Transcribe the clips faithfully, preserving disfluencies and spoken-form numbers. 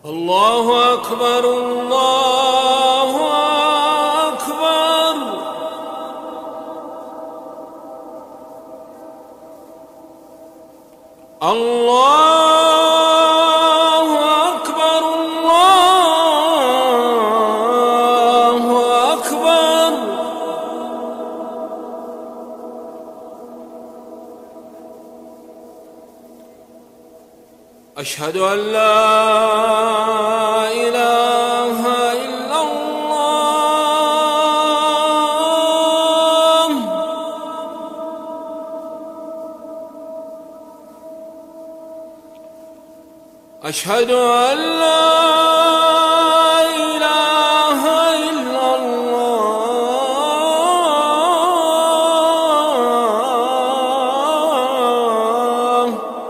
الله أكبر الله أكبر. الله أكبر الله أكبر. أشهد أن لا إله إلا الله. أشهد أن لا إله إلا الله.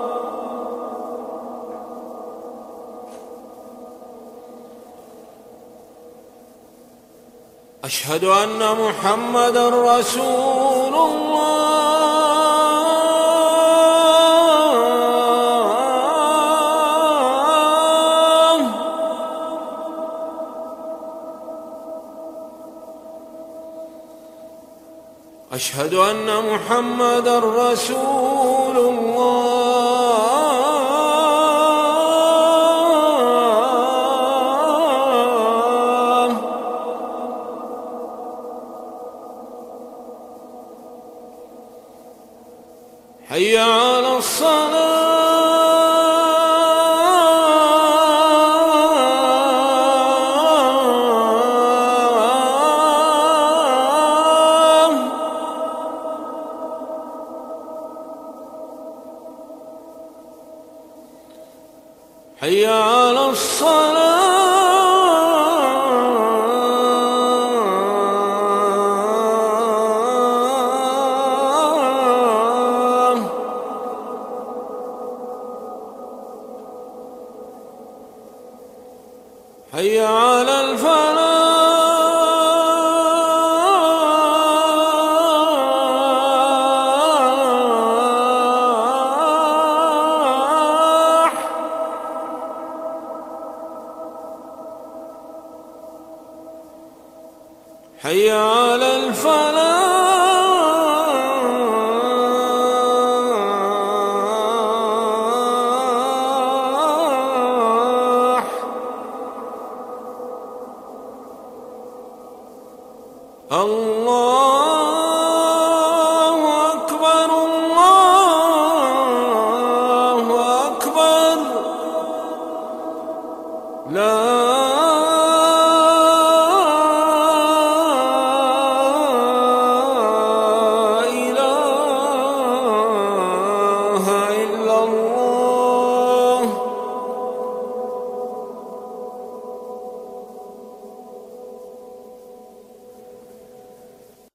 أشهد أن محمدًا رسول الله. أشهد أن محمدًا رسول الله. حي على الصلاة. حي على الصلاة. حي على الفلاح. حي على الفلاح. الله أكبر الله أكبر. لا